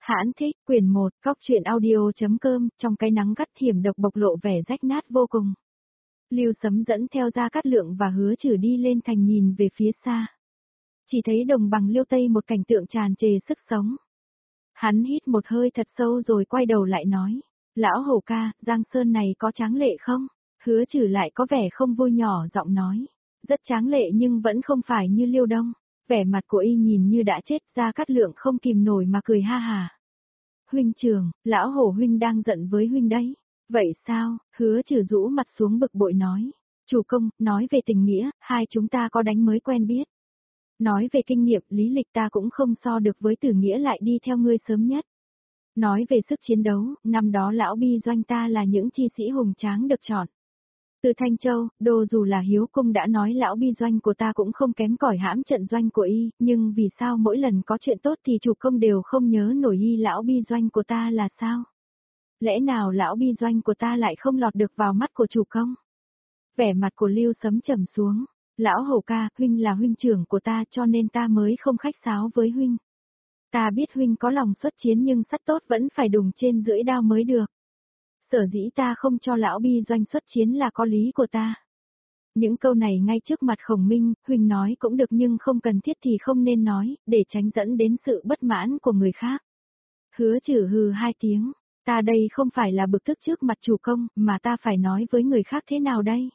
Hãn thích, quyển 1, góc truyện audio.com, trong cái nắng gắt hiểm độc bộc lộ vẻ rách nát vô cùng. Lưu Sấm dẫn theo Gia Cát Lượng và Hứa Trử đi lên thành nhìn về phía xa. Chỉ thấy đồng bằng Liêu Tây một cảnh tượng tràn trề sức sống. Hắn hít một hơi thật sâu rồi quay đầu lại nói, lão hổ ca, Giang Sơn này có tráng lệ không? Hứa Trử lại có vẻ không vui nhỏ giọng nói, rất tráng lệ nhưng vẫn không phải như Liêu Đông. Vẻ mặt của y nhìn như đã chết, Gia Cát Lượng không kìm nổi mà cười ha hà. Huynh trưởng, lão hổ huynh đang giận với huynh đấy. Vậy sao? Hứa Trử rũ mặt xuống bực bội nói. Chủ công, nói về tình nghĩa, hai chúng ta có đánh mới quen biết. Nói về kinh nghiệm, lý lịch ta cũng không so được với Tử Nghĩa lại đi theo ngươi sớm nhất. Nói về sức chiến đấu, năm đó lão bi doanh ta là những chi sĩ hùng tráng được chọn. Từ Thanh Châu, Đô dù là Hiếu Cung đã nói lão bi doanh của ta cũng không kém cỏi hãm trận doanh của y, nhưng vì sao mỗi lần có chuyện tốt thì chủ công đều không nhớ nổi y lão bi doanh của ta là sao? Lẽ nào lão bi doanh của ta lại không lọt được vào mắt của chủ công? Vẻ mặt của Lưu Sấm trầm xuống, lão hổ ca, huynh là huynh trưởng của ta cho nên ta mới không khách sáo với huynh. Ta biết huynh có lòng xuất chiến nhưng sắt tốt vẫn phải đùng trên lưỡi đao mới được. Sở dĩ ta không cho lão bi doanh xuất chiến là có lý của ta. Những câu này ngay trước mặt Khổng Minh, huynh nói cũng được nhưng không cần thiết thì không nên nói, để tránh dẫn đến sự bất mãn của người khác. Hứa Trử hừ hai tiếng, ta đây không phải là bực tức trước mặt chủ công, mà ta phải nói với người khác thế nào đây?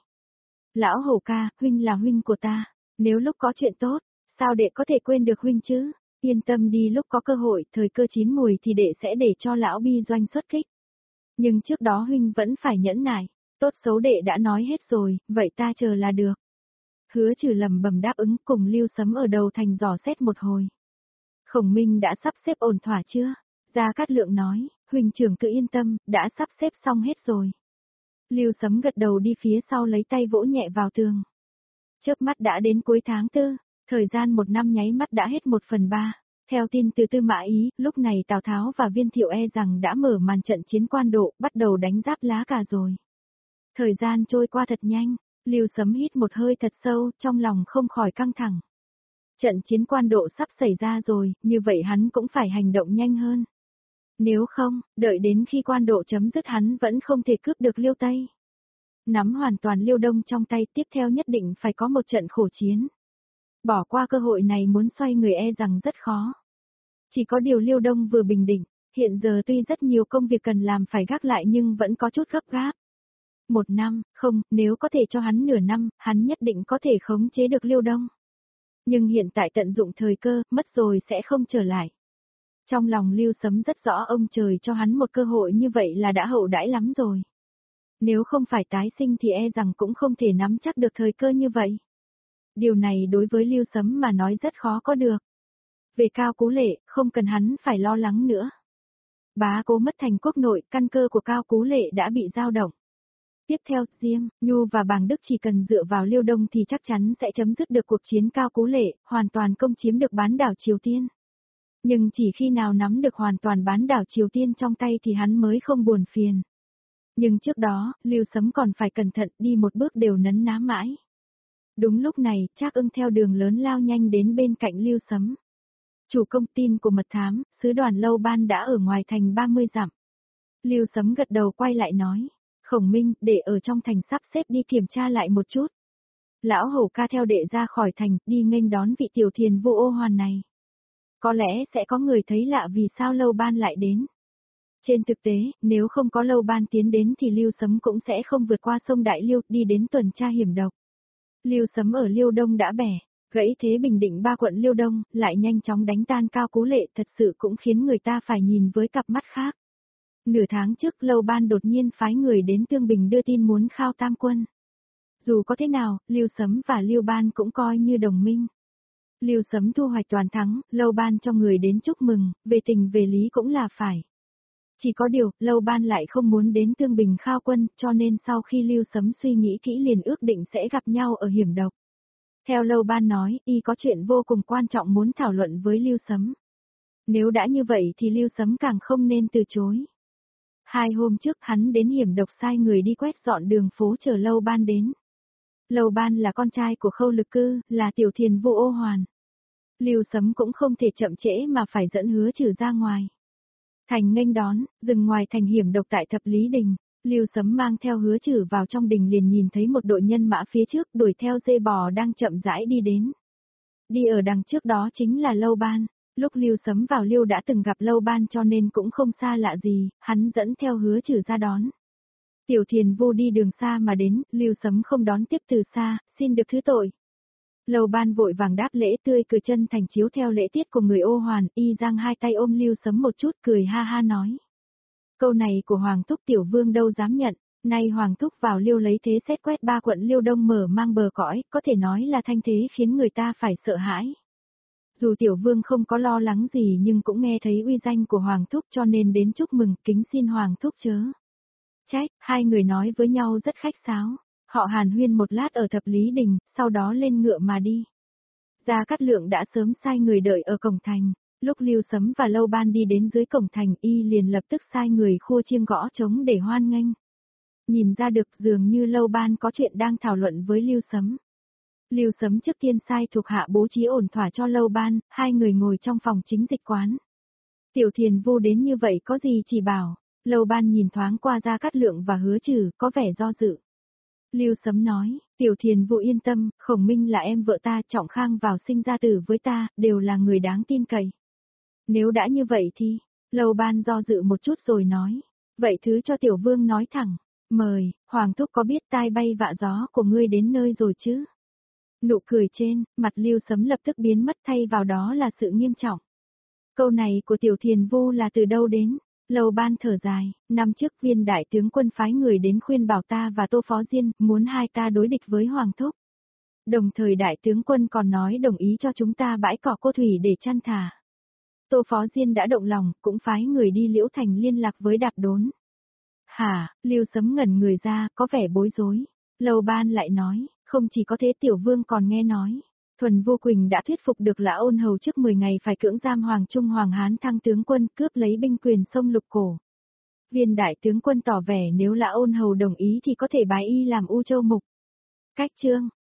Lão hổ ca, huynh là huynh của ta, nếu lúc có chuyện tốt, sao đệ có thể quên được huynh chứ? Yên tâm đi, lúc có cơ hội, thời cơ chín mùi thì đệ sẽ để cho lão bi doanh xuất kích. Nhưng trước đó huynh vẫn phải nhẫn nại, tốt xấu đệ đã nói hết rồi, vậy ta chờ là được. Hứa Trử lẩm bẩm đáp ứng cùng Lưu Sấm ở đầu thành dò xét một hồi. Khổng Minh đã sắp xếp ổn thỏa chưa? Gia Cát Lượng nói, huynh trưởng cứ yên tâm, đã sắp xếp xong hết rồi. Lưu Sấm gật đầu đi phía sau lấy tay vỗ nhẹ vào tường. Chớp mắt đã đến cuối tháng 4, thời gian một năm nháy mắt đã hết 1/3. Theo tin từ Tư Mã Ý, lúc này Tào Tháo và Viên Thiệu e rằng đã mở màn trận chiến quan độ, bắt đầu đánh giáp lá cà rồi. Thời gian trôi qua thật nhanh, Lưu Sấm hít một hơi thật sâu, trong lòng không khỏi căng thẳng. Trận chiến quan độ sắp xảy ra rồi, như vậy hắn cũng phải hành động nhanh hơn. Nếu không, đợi đến khi quan độ chấm dứt hắn vẫn không thể cướp được Liêu Tây. Nắm hoàn toàn Liêu Đông trong tay, tiếp theo nhất định phải có một trận khổ chiến. Bỏ qua cơ hội này muốn xoay người e rằng rất khó. Chỉ có điều Liêu Đông vừa bình định, hiện giờ tuy rất nhiều công việc cần làm phải gác lại nhưng vẫn có chút gấp gáp. 1 năm, không, nếu có thể cho hắn nửa năm, hắn nhất định có thể khống chế được Liêu Đông. Nhưng hiện tại tận dụng thời cơ, mất rồi sẽ không trở lại. Trong lòng Lưu Sấm rất rõ ông trời cho hắn một cơ hội như vậy là đã hậu đãi lắm rồi. Nếu không phải tái sinh thì e rằng cũng không thể nắm chắc được thời cơ như vậy. Điều này đối với Lưu Sấm mà nói rất khó có được. Về Cao Cú Lệ, không cần hắn phải lo lắng nữa. Bá Cố mất thành quốc nội, căn cơ của Cao Cú Lệ đã bị dao động. Tiếp theo, Diêm, Nhu và Bàng Đức chỉ cần dựa vào Liêu Đông thì chắc chắn sẽ chấm dứt được cuộc chiến Cao Cú Lệ, hoàn toàn công chiếm được bán đảo Triều Tiên. Nhưng chỉ khi nào nắm được hoàn toàn bán đảo Triều Tiên trong tay thì hắn mới không buồn phiền. Nhưng trước đó, Lưu Sấm còn phải cẩn thận, đi một bước đều nấn ná mãi. Đúng lúc này, Trác Ưng theo đường lớn lao nhanh đến bên cạnh Lưu Sấm. Chủ công, tin của mật thám, sứ đoàn Lâu Ban đã ở ngoài thành 30 dặm. Lưu Sấm gật đầu quay lại nói, Khổng Minh, để ở trong thành sắp xếp đi kiểm tra lại một chút. Lão hổ ca theo đệ ra khỏi thành, đi nghênh đón vị tiểu thiền vô ô hoàn này. Có lẽ sẽ có người thấy lạ vì sao Lâu Ban lại đến. Trên thực tế, nếu không có Lâu Ban tiến đến thì Lưu Sấm cũng sẽ không vượt qua sông Đại Liêu đi đến tuần tra hiểm độc. Lưu Sấm ở Liêu Đông đã bẻ, gãy thế bình định 3 quận Liêu Đông, lại nhanh chóng đánh tan Cao Cú Lệ, thật sự cũng khiến người ta phải nhìn với cặp mắt khác. Nửa tháng trước Lâu Ban đột nhiên phái người đến Tương Bình đưa tin muốn khao tam quân. Dù có thế nào, Lưu Sấm và Lưu Ban cũng coi như đồng minh. Lưu Sấm thu hoạch toàn thắng, Lâu Ban cho người đến chúc mừng, về tình về lý cũng là phải. Chỉ có điều, Lâu Ban lại không muốn đến Tương Bình khao quân, cho nên sau khi Lưu Sấm suy nghĩ kỹ liền ước định sẽ gặp nhau ở hiểm độc. Theo Lâu Ban nói, y có chuyện vô cùng quan trọng muốn thảo luận với Lưu Sấm. Nếu đã như vậy thì Lưu Sấm càng không nên từ chối. 2 hôm trước hắn đến hiểm độc sai người đi quét dọn đường phố chờ Lâu Ban đến. Lâu Ban là con trai của Khâu Lực Cư, là tiểu thiền vô ô hoàn. Lưu Sấm cũng không thể chậm trễ mà phải dẫn Hứa Trử ra ngoài. Thành nghênh đón, dừng ngoài thành hiểm độc tại Thập Lý Đình, Lưu Sấm mang theo Hứa Trử vào trong đình liền nhìn thấy một đội nhân mã phía trước đuổi theo dê bò đang chậm rãi đi đến. Đi ở đằng trước đó chính là Lâu Ban, lúc Lưu Sấm vào Liêu đã từng gặp Lâu Ban cho nên cũng không xa lạ gì, hắn dẫn theo Hứa Trử ra đón. Tiểu Thiền Vô đi đường xa mà đến, Lưu Sấm không đón tiếp từ xa, xin được thứ tội. Lâu Ban vội vàng đáp lễ tươi cười chân thành chiếu theo lễ tiết của người Ô Hoàn, y giang hai tay ôm Lưu Sấm một chút cười ha ha nói. Câu này của Hoàng Thúc Tiểu Vương đâu dám nhận, nay Hoàng Thúc vào Liêu lấy thế xét quét 3 quận Liêu Đông mở mang bờ cõi, có thể nói là thanh thế khiến người ta phải sợ hãi. Dù Tiểu Vương không có lo lắng gì nhưng cũng nghe thấy uy danh của Hoàng Thúc cho nên đến chúc mừng, kính xin Hoàng Thúc chớ trách. Hai người nói với nhau rất khách sáo, họ hàn huyên một lát ở Thập Lý Đình, sau đó lên ngựa mà đi. Gia Cát Lượng đã sớm sai người đợi ở cổng thành, lúc Lưu Sấm và Lâu Ban đi đến dưới cổng thành y liền lập tức sai người khua chiêng gõ trống để hoan nghênh. Nhìn ra được dường như Lâu Ban có chuyện đang thảo luận với Lưu Sấm. Lưu Sấm trước tiên sai thuộc hạ bố trí ổn thỏa cho Lâu Ban, hai người ngồi trong phòng chính dịch quán. Tiểu Thiền Vô đến như vậy có gì chỉ bảo, Lâu Ban nhìn thoáng qua Gia Cát Lượng và Hứa Trử, có vẻ do dự. Lưu Sấm nói, Tiểu Thiền Vô yên tâm, Khổng Minh là em vợ ta, Trọng Khang vào sinh ra tử với ta, đều là người đáng tin cậy. Nếu đã như vậy thì, Lâu Ban do dự một chút rồi nói, vậy thứ cho Tiểu Vương nói thẳng, mời, Hoàng Thúc có biết tai bay vạ gió của ngươi đến nơi rồi chứ? Nụ cười trên, mặt Lưu Sấm lập tức biến mất thay vào đó là sự nghiêm trọng. Câu này của Tiểu Thiền Vô là từ đâu đến? Lâu Ban thở dài, năm trước Viên đại tướng quân phái người đến khuyên bảo ta và Tô Phó Diên, muốn hai ta đối địch với Hoàng Thúc. Đồng thời đại tướng quân còn nói đồng ý cho chúng ta bãi cỏ Cô Thủy để chăn thả. Tô Phó Diên đã động lòng, cũng phái người đi Liễu Thành liên lạc với Đạp Đốn. Hả, Lưu Sấm ngẩn người ra, có vẻ bối rối. Lâu Ban lại nói, không chỉ có thế Tiểu Vương còn nghe nói. Thuần Vô Quỳnh đã thuyết phục được Lã Ôn Hầu trước 10 ngày phải cưỡng giam Hoàng Trung Hoàng Hán thăng tướng quân cướp lấy binh quyền sông Lục Cổ. Viên đại tướng quân tỏ vẻ nếu Lã Ôn Hầu đồng ý thì có thể bái y làm U Châu Mục. Cách chương